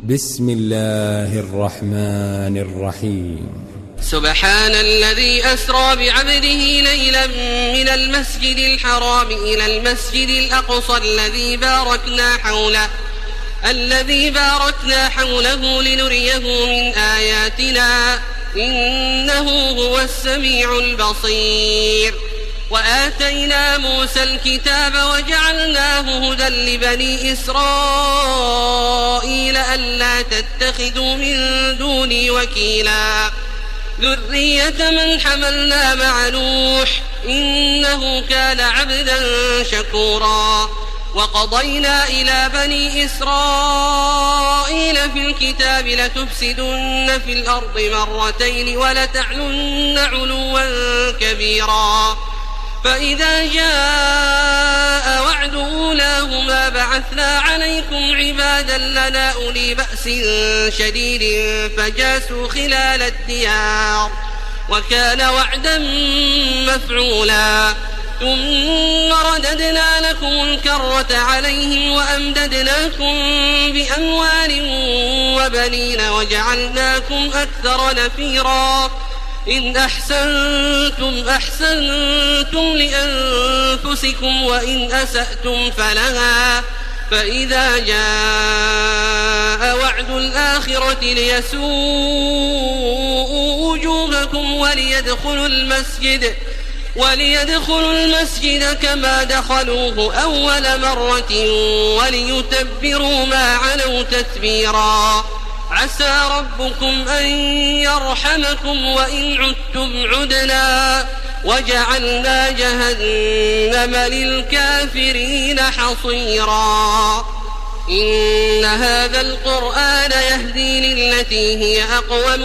بسم الله الرحمن الرحيم. سبحان الذي أسرى بعبده ليلا من المسجد الحرام إلى المسجد الأقصى الذي باركنا حوله لنريه من آياتنا إنه هو السميع البصير. وآتينا موسى الكتاب وجعلناه هدى لبني إسرائيل ألا تتخذوا من دوني وكيلا ذرية من حملنا مع نوح إنه كان عبدا شكورا. وقضينا إلى بني إسرائيل في الكتاب لتفسدن في الأرض مرتين ولتعلن علوا كبيرا. فإذا جاء وعد أولاهما بعثنا عليكم عبادا لنا أولي بأس شديد فجاسوا خلال الديار وكان وعدا مفعولا. ثم رددنا لكم الكرة عليهم وأمددناكم بأموال وبنين وجعلناكم أكثر نفيرا. إن أحسنتم لأنفسكم وإن أسأتم فلها. فإذا جاء وعد الآخرة ليسوءوا وجوهكم وليدخلوا المسجد كما دخلوه أول مرة وليتبروا ما علوا تتبيرا. عسى ربكم أن يرحمكم وإن عدتم عدنا وجعلنا جهنم للكافرين حصيرا. إن هذا القرآن يهدي للتي هي أقوم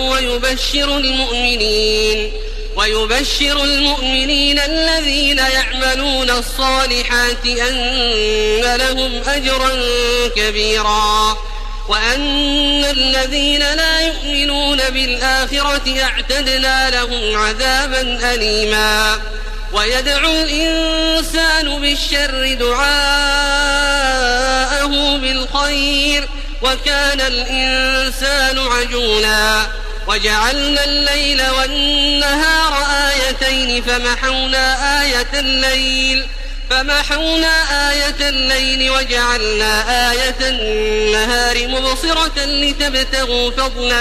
ويبشر المؤمنين الذين يعملون الصالحات أن لهم أجرا كبيرا وأن الذين لا يؤمنون بالآخرة اعتدنا لهم عذابا أليما. ويدعو الإنسان بالشر دعاءه بالخير وكان الإنسان عجولا. وجعلنا الليل والنهار آيتين فمحونا آية الليل وجعلنا آية النهار مبصرة لتبتغوا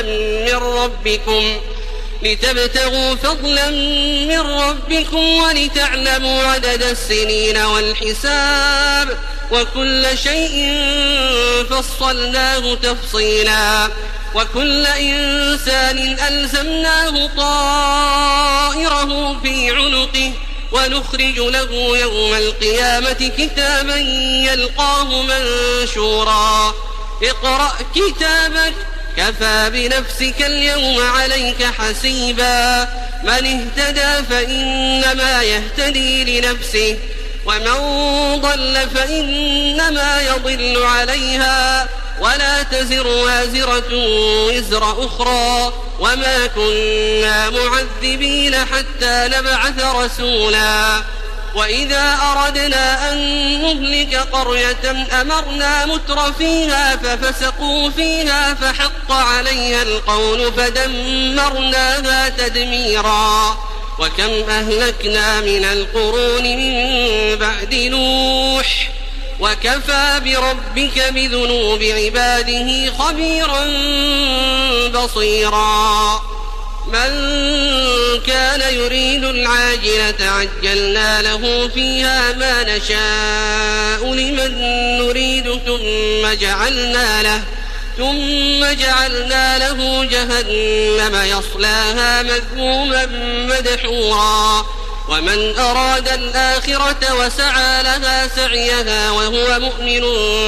فضلا من ربكم ولتعلموا عدد السنين والحساب وكل شيء فصلناه تفصيلا. وكل إنسان ألزمناه طائره في عنقه ونخرج له يوم القيامة كتابا يلقاه منشورا. اقرأ كتابك كفى بنفسك اليوم عليك حسيبا. من اهتدى فإنما يهتدي لنفسه ومن ضل فإنما يضل عليها ولا تزر وازرة وزر أخرى وما كنا معذبين حتى نبعث رسولا. وإذا أردنا أن نهلك قرية أمرنا متر فيها ففسقوا فيها فحق عليها القول فدمرناها تدميرا. وكم أهلكنا من القرون من بعد نوح وكفى بربك بذنوب عباده خبيرا بصيرا. من كان يريد العاجلة عجلنا له فيها ما نشاء لمن نريد ثم جعلنا له جهنم يصلاها مذموما مدحورا. ومن أراد الآخرة وسعى لها سعيها وهو مؤمن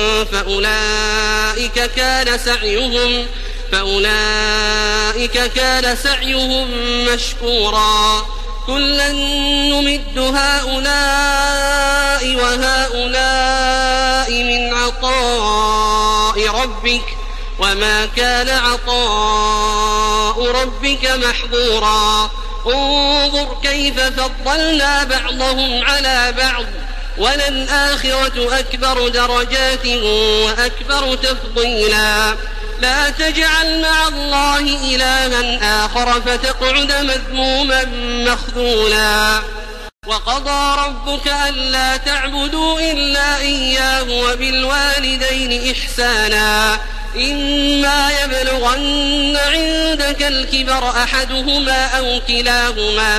فأولئك كان سعيهم مشكورا. كلا نمد هؤلاء وهؤلاء من عطاء ربك وما كان عطاء ربك محظورا. انظر كيف فضلنا بعضهم على بعض وللآخرة أكبر درجات وأكبر تفضيلا. لا تجعل مع الله إلها آخر فتقعد مذموما مخذولا وقضى ربك ألا تعبدوا إلا إياه وبالوالدين إحسانا إما يبلغن عندك الكبر أحدهما أو كلاهما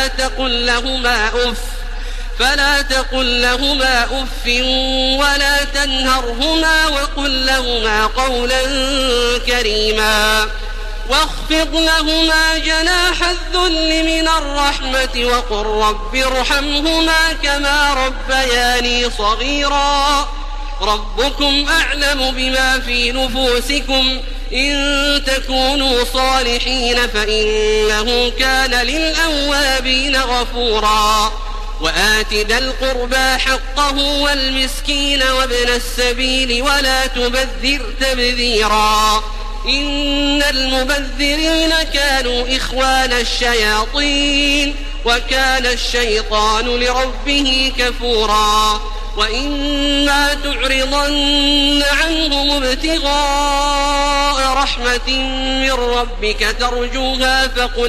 فلا تقل لهما أف ولا تنهرهما وقل لهما قولا كريما واخفض لهما جناح الذل من الرحمة وقل رب ارحمهما كما ربياني صغيرا ربكم أعلم بما في نفوسكم إن تكونوا صالحين فإنه كان للأوابين غفورا وآت ذا القربى حقه والمسكين وابن السبيل ولا تبذر تبذيرا إن المبذرين كانوا إخوان الشياطين وكان الشيطان لربه كفورا وإما تعرضن عنهم ابتغاء رحمة من ربك ترجوها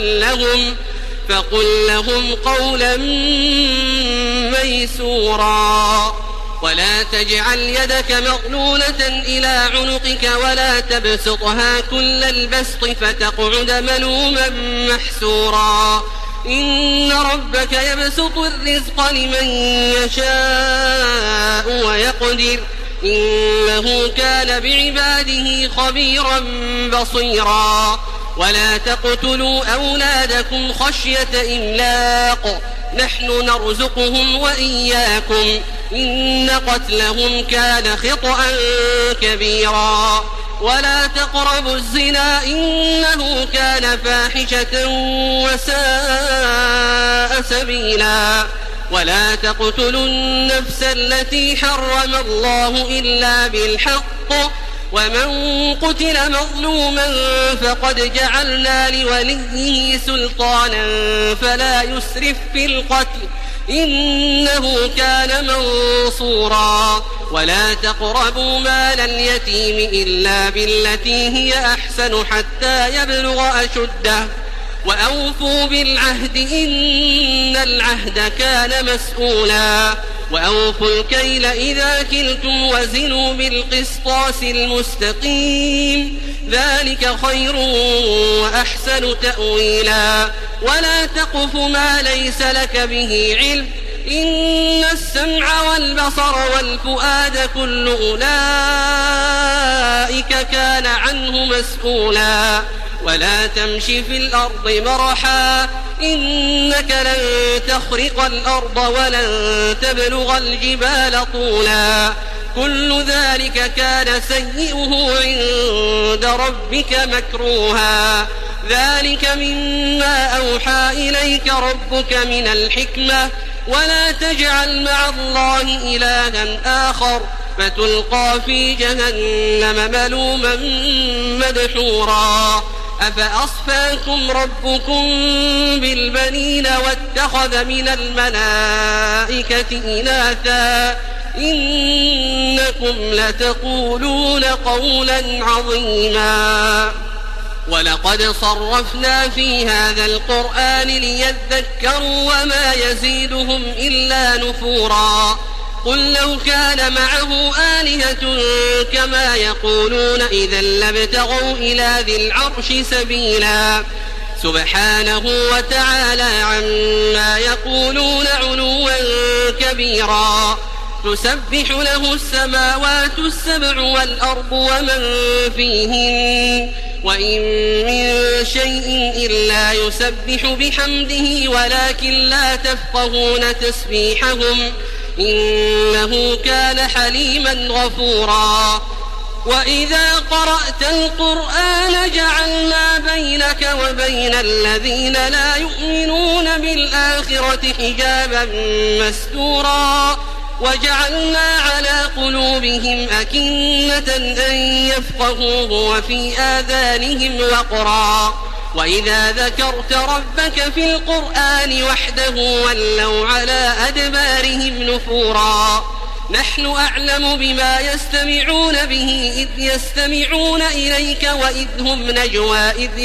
فقل لهم قولا ميسورا ولا تجعل يدك مغلولة إلى عنقك ولا تبسطها كل البسط فتقعد ملوما محسورا إن ربك يبسط الرزق لمن يشاء ويقدر إنه كان بعباده خبيرا بصيرا ولا تقتلوا أولادكم خشية إملاق نحن نرزقهم وإياكم إن قتلهم كان خطأ كبيرا ولا تقربوا الزنا إنه كان فاحشة وساء سبيلا ولا تقتلوا النفس التي حرم الله إلا بالحق ومن قتل مظلوما فقد جعلنا لوليه سلطانا فلا يسرف في القتل إنه كان منصورا ولا تقربوا مال اليتيم إلا بالتي هي أحسن حتى يبلغ أشده وأوفوا بالعهد إن العهد كان مسؤولا وأوفوا الكيل إذا كلتم وزنوا بالقسطاس المستقيم ذلك خير وأحسن تأويلا ولا تقف ما ليس لك به علم إن السمع والبصر والفؤاد كل أولئك كان عنه مسؤولا ولا تمش في الأرض مرحا إنك لن تخرق الأرض ولن تبلغ الجبال طولا كل ذلك كان سيئه عند ربك مكروها ذلك مما أوحى إليك ربك من الحكمة ولا تجعل مع الله إلها آخر فتلقى في جهنم ملوما مدحورا أفأصفاكم ربكم بالبنين واتخذ من الملائكة إناثا إنكم لتقولون قولا عظيما ولقد صرفنا في هذا القرآن ليذكروا وما يزيدهم إلا نفورا قل لو كان معه آلهة كما يقولون إذا لابتغوا إلى ذي العرش سبيلا سبحانه وتعالى عما يقولون علوا كبيرا تسبح له السماوات السبع والأرض ومن فيهن وإن من شيء إلا يسبح بحمده ولكن لا تفقهون تسبيحهم إنه كان حليما غفورا وإذا قرأت القرآن جعلنا بينك وبين الذين لا يؤمنون بالآخرة حجابا مستورا وجعلنا على قلوبهم أكنة أن يفقهوه وفي آذانهم وقرا وإذا ذكرت ربك في القرآن وحده ولوا على أدبارهم نفورا نحن أعلم بما يستمعون به إذ يستمعون إليك وإذ هم نجوى إذ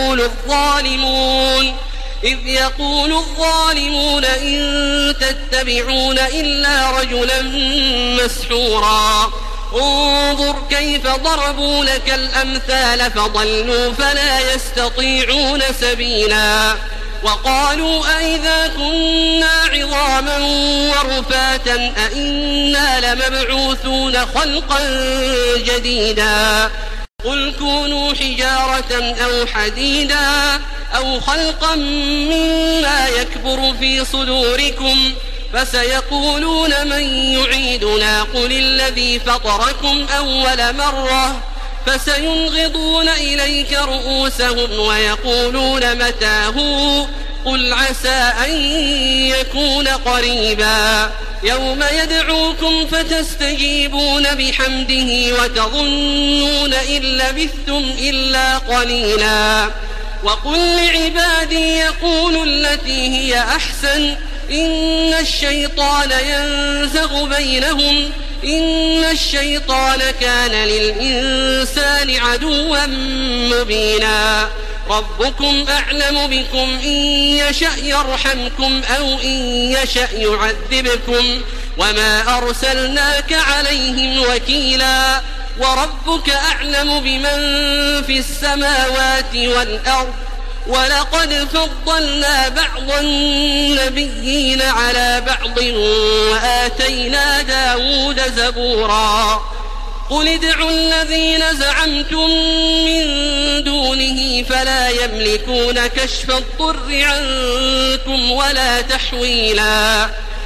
يقول الظالمون إن تتبعون إلا رجلا مسحورا انظر كيف ضربوا لك الأمثال فضلوا فلا يستطيعون سبيلا وقالوا أئذا كنا عظاما ورفاتا أئنا لمبعوثون خلقا جديدا قل كونوا حجارة أو حديدا أو خلقا مما يكبر في صدوركم فسيقولون من يعيدنا قل الذي فطركم أول مرة فسينغضون إليك رؤوسهم ويقولون متى هو قل عسى أن يكون قريبا يوم يدعوكم فتستجيبون بحمده وتظنون إن لبثتم إلا قليلا وقل لعبادي يقولوا التي هي أحسن إن الشيطان ينزغ بينهم إن الشيطان كان للإنسان عدوا مبينا ربكم أعلم بكم إن يشأ يرحمكم أو إن يشأ يعذبكم وما أرسلناك عليهم وكيلا وربك أعلم بمن في السماوات والأرض ولقد فضلنا بعض النبيين على بعض وآتينا داود زبورا قل ادعوا الذين زعمتم من دونه فلا يملكون كشف الضر عنكم ولا تحويلا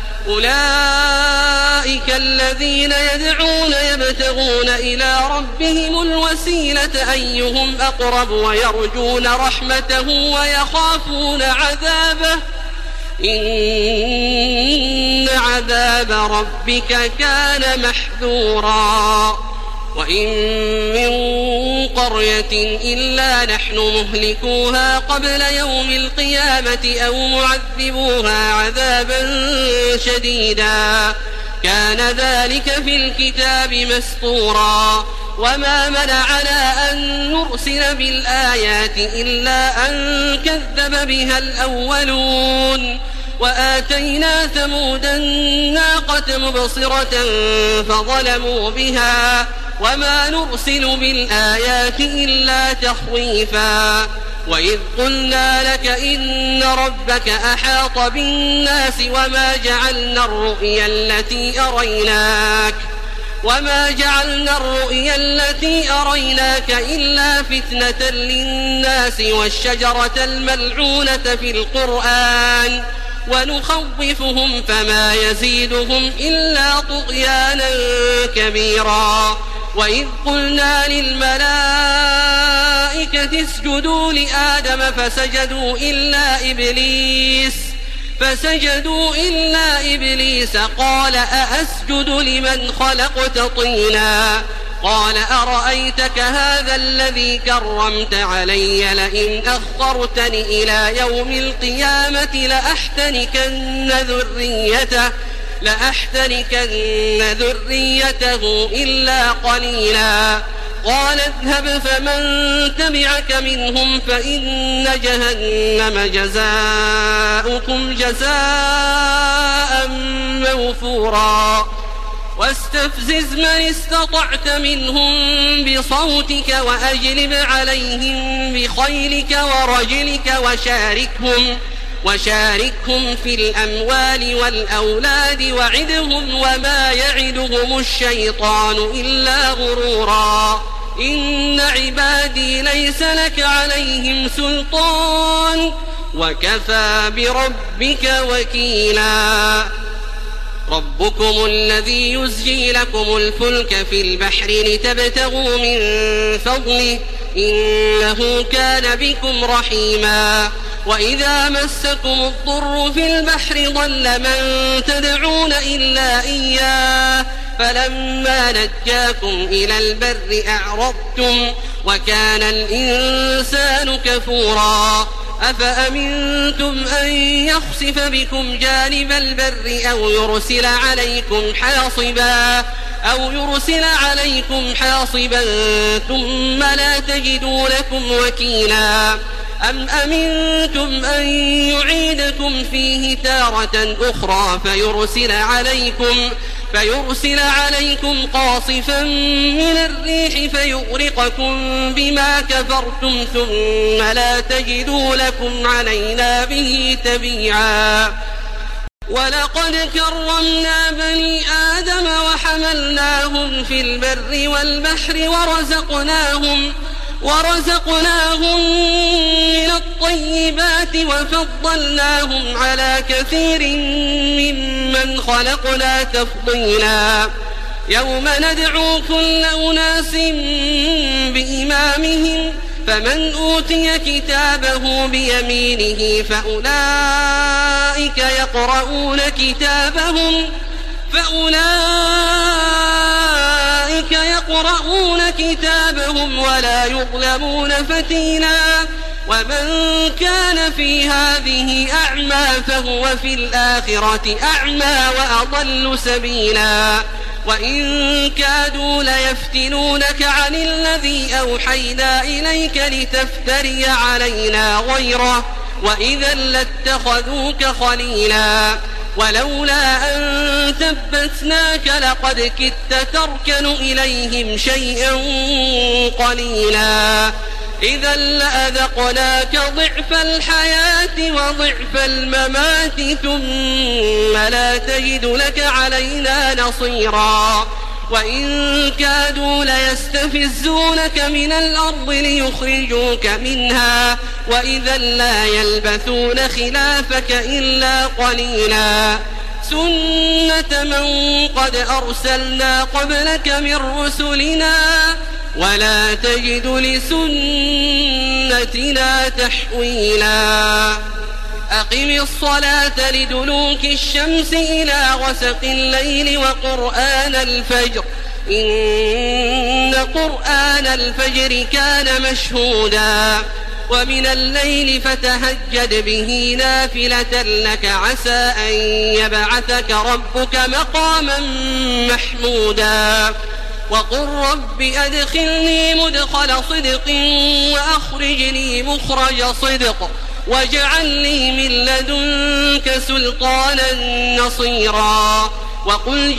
أولئك الذين يدعون يبتغون إلى ربهم الوسيلة أيهم أقرب ويرجون رحمته ويخافون عذابه إن عذاب ربك كان محذورا وإن من قرية إلا نحن مهلكوها قبل يوم القيامة أو معذبوها عذابا شديدا كان ذلك في الكتاب مسطورا وما منعنا أن نرسل بالآيات إلا أن كذب بها الأولون وآتينا ثمود الناقة مبصرة فظلموا بها وما نرسل بالآيات إلا تخويفا وإذ قلنا لك إن ربك أحاط بالناس وما جعلنا الرؤيا التي أريناك إلا فتنة للناس والشجرة الملعونة في القرآن ونخوفهم فما يزيدهم إلا طغيانا كبيرا وإذ قلنا للملائكة اسجدوا لآدم فسجدوا إلا إبليس قال أأسجد لمن خلقت طينا قال أرأيتك هذا الذي كرمت علي لئن أخرتني إلى يوم القيامة لأحتنكن ذريته إلا قليلا قال اذهب فمن تبعك منهم فإن جهنم جزاؤكم جزاء موفورا واستفزز من استطعت منهم بصوتك وأجلب عليهم بخيلك ورجلك وشاركهم في الأموال والأولاد وعدهم وما يعدهم الشيطان إلا غرورا إن عبادي ليس لك عليهم سلطان وكفى بربك وكيلا ربكم الذي يزجي لكم الفلك في البحر لتبتغوا من فضله إنه كان بكم رحيما وإذا مسكم الضر في البحر ضل من تدعون إلا إياه فلما نجاكم إلى البر أعرضتم وكان الإنسان كفورا أفأمنتم أن يخسف بكم جانب البر أو يرسل عليكم حاصبا ثم لا تجدوا لكم وكيلا أم أمنتم أن يعيدكم فيه تارة أخرى فيرسل عليكم قاصفا من الريح فيغرقكم بما كفرتم ثم لا تجدوا لكم علينا به تبيعا ولقد كرمنا بني آدم وحملناهم في البر والبحر ورزقناهم من الطيبات وفضلناهم على كثير ممن خلقنا تفضيلا يوم ندعو كل أناس بإمامهم فمن أوتي كتابه بيمينه فأولئك يقرؤون كتابهم ولا يظلمون فتيلا ومن كان في هذه أعمى فهو في الآخرة أعمى وأضل سبيلا وإن كادوا ليفتنونك عن الذي أوحينا إليك لتفتري علينا غيره وإذا لاتخذوك خليلا ولولا أن ثبتناك لقد كدت تركن إليهم شيئا قليلا إذا لأذقناك ضعف الحياة وضعف الممات ثم لا تجد لك علينا نصيرا وإن كادوا ليستفزونك من الأرض ليخرجوك منها وإذا لا يلبثون خلافك إلا قليلا سنة من قد أرسلنا قبلك من رسلنا ولا تجد لسنتنا تحويلا أقم الصلاة لدلوك الشمس إلى غسق الليل وقرآن الفجر إن قرآن الفجر كان مشهودا ومن الليل فتهجد به نافلة لك عسى أن يبعثك ربك مقاما محمودا وقل رب أدخلني مدخل صدق وأخرجني مخرج صدق واجعل لي من لدنك سلطانا نصيرا وقل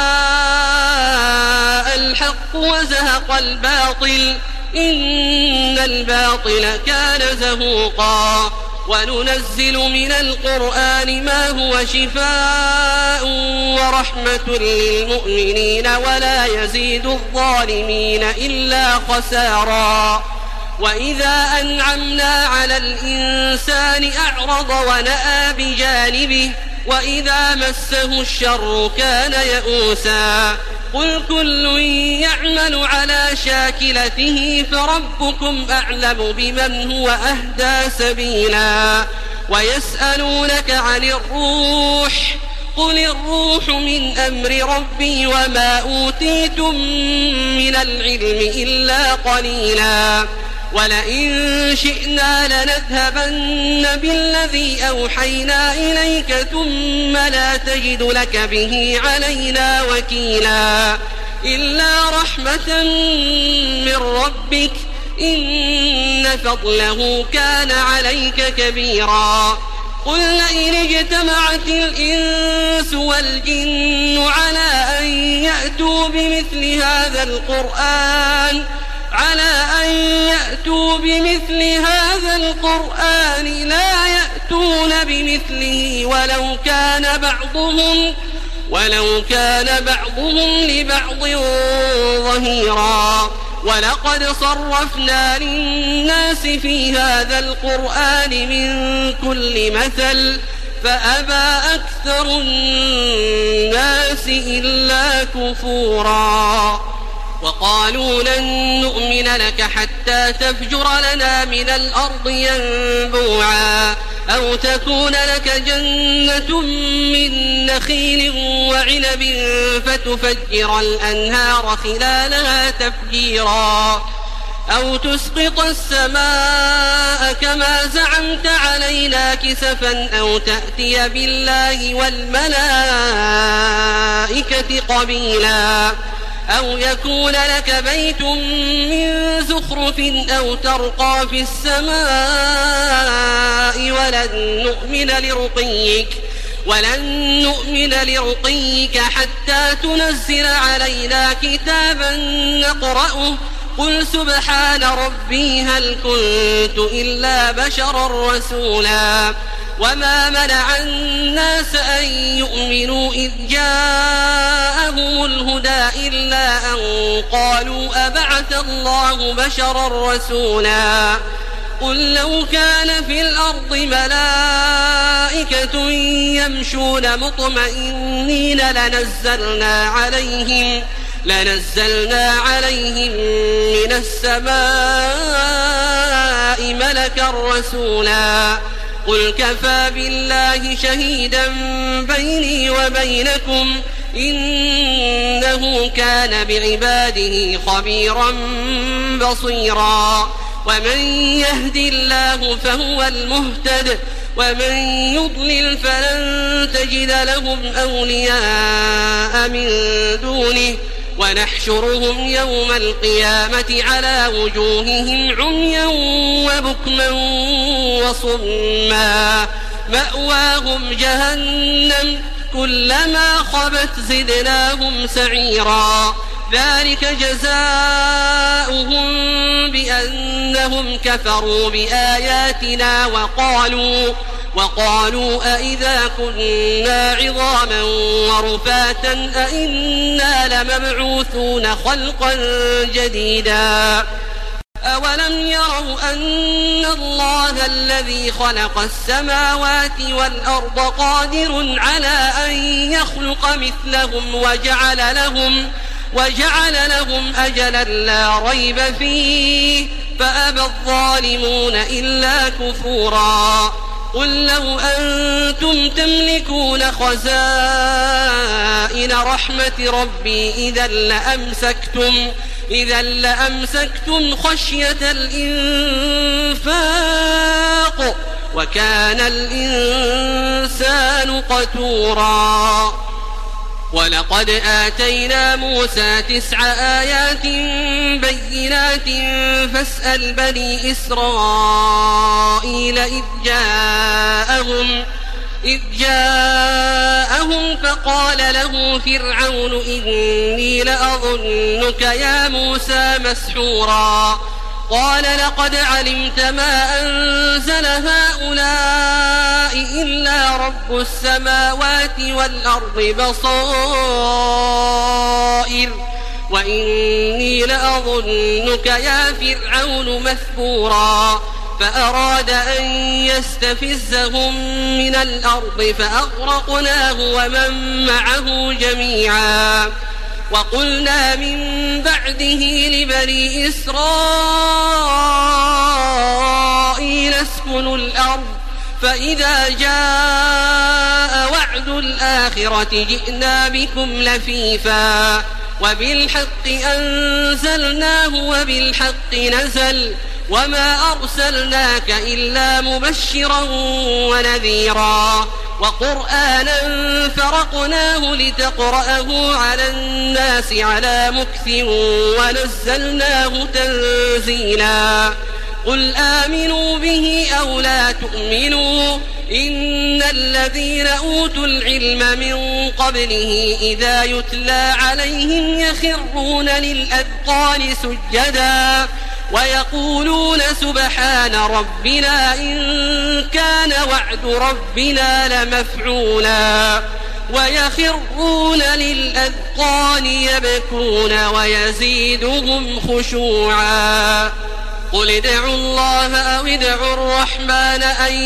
جاء الحق وزهق الباطل إن الباطل كان زهوقا وننزل من القرآن ما هو شفاء ورحمة للمؤمنين ولا يزيد الظالمين إلا خسارا وإذا أنعمنا على الإنسان أعرض ونأى بجانبه وإذا مسه الشر كان يئوسا قل كل يعمل على شاكلته فربكم أعلم بمن هو أهدى سبيلا ويسألونك عن الروح قل الروح من أمر ربي وما أوتيتم من العلم إلا قليلا ولئن شئنا لنذهبن بالذي أوحينا إليك ثم لا تجد لك به علينا وكيلا إلا رحمة من ربك إن فضله كان عليك كبيرا قل لئن اجتمعت الإنس والجن على أن يأتوا بمثل هذا القرآن لا يأتون بمثله ولو كان بعضهم لبعض ظهيرا ولقد صرفنا للناس في هذا القرآن من كل مثل فأبى أكثر الناس إلا كفورا وقالوا لن نؤمن لك حتى تفجر لنا من الأرض ينبوعا أو تكون لك جنة من نخيل وعنب فتفجر الأنهار خلالها تفجيرا أو تسقط السماء كما زعمت علينا كسفا أو تأتي بالله والملائكة قبيلا أو يكون لك بيت من زخرف أو ترقى في السماء ولن نؤمن لرقيك حتى تنزل علينا كتابا نقرأه قل سبحان ربي هل كنت إلا بشرا رسولا وما منع الناس أن يؤمنوا إذ جاءهم الهدى إلا أن قالوا أبعث الله بشرا رسولا قل لو كان في الأرض ملائكة يمشون مطمئنين لنزلنا عليهم من السماء ملكا رسولا قل كفى بالله شهيدا بيني وبينكم إنه كان بعباده خبيرا بصيرا ومن يهد الله فهو المهتد ومن يضلل فلن تجد لهم أولياء من دونه ونحشرهم يوم القيامة على وجوههم عميا وبكما وصما مأواهم جهنم كلما خبت زدناهم سعيرا ذلك جزاؤهم بأنهم كفروا بآياتنا وقالوا أئذا كنا عظاما ورفاتا أئنا لمبعوثون خلقا جديدا أولم يروا أن الله الذي خلق السماوات والأرض قادر على أن يخلق مثلهم وجعل لهم أجلا لا ريب فيه فأبى الظالمون إلا كفورا قل لو أنتم تملكون خزائن رحمة ربي إذا لأمسكتم خشية الإنفاق وكان الإنسان قتورا ولقد آتينا موسى 9 آيات بينات فاسأل بني إسرائيل إذ جاءهم فقال له فرعون إني لأظنك يا موسى مسحورا قال لقد علمت ما أنزل هؤلاء إلا رب السماوات والأرض بصائر وإني لأظنك يا فرعون مثبورا فأراد أن يستفزهم من الأرض فأغرقناه ومن معه جميعا وقلنا من بعده لبني إسرائيل اسكنوا الأرض فإذا جاء وعد الآخرة جئنا بكم لفيفا وبالحق أنزلناه وبالحق نزل وما أرسلناك إلا مبشرا ونذيرا وقرآنا فرقناه لتقرأه على الناس على مكث ونزلناه تنزيلا قل آمنوا به أو لا تؤمنوا إن الذين أوتوا العلم من قبله إذا يتلى عليهم يخرون للأذقان سجدا ويقولون سبحان ربنا إن كان وعد ربنا لمفعولا ويخرون للأذقان يبكون ويزيدهم خشوعا قل ادعوا الله أو ادعوا الرحمن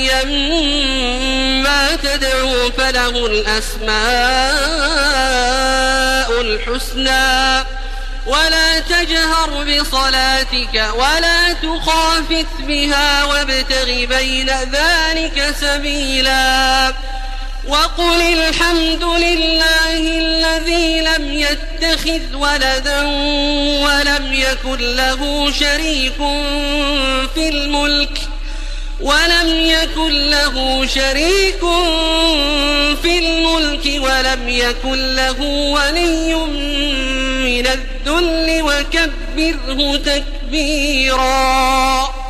أيما تدعوا فله الأسماء الحسنى ولا تجهر بصلاتك ولا تخافت بها وابتغ بين ذلك سبيلا وقل الحمد لله الذي لم يتخذ ولدا ولم يكن له شريك في الملك ولم يكن له ولي من الذل وكبره تكبيرا.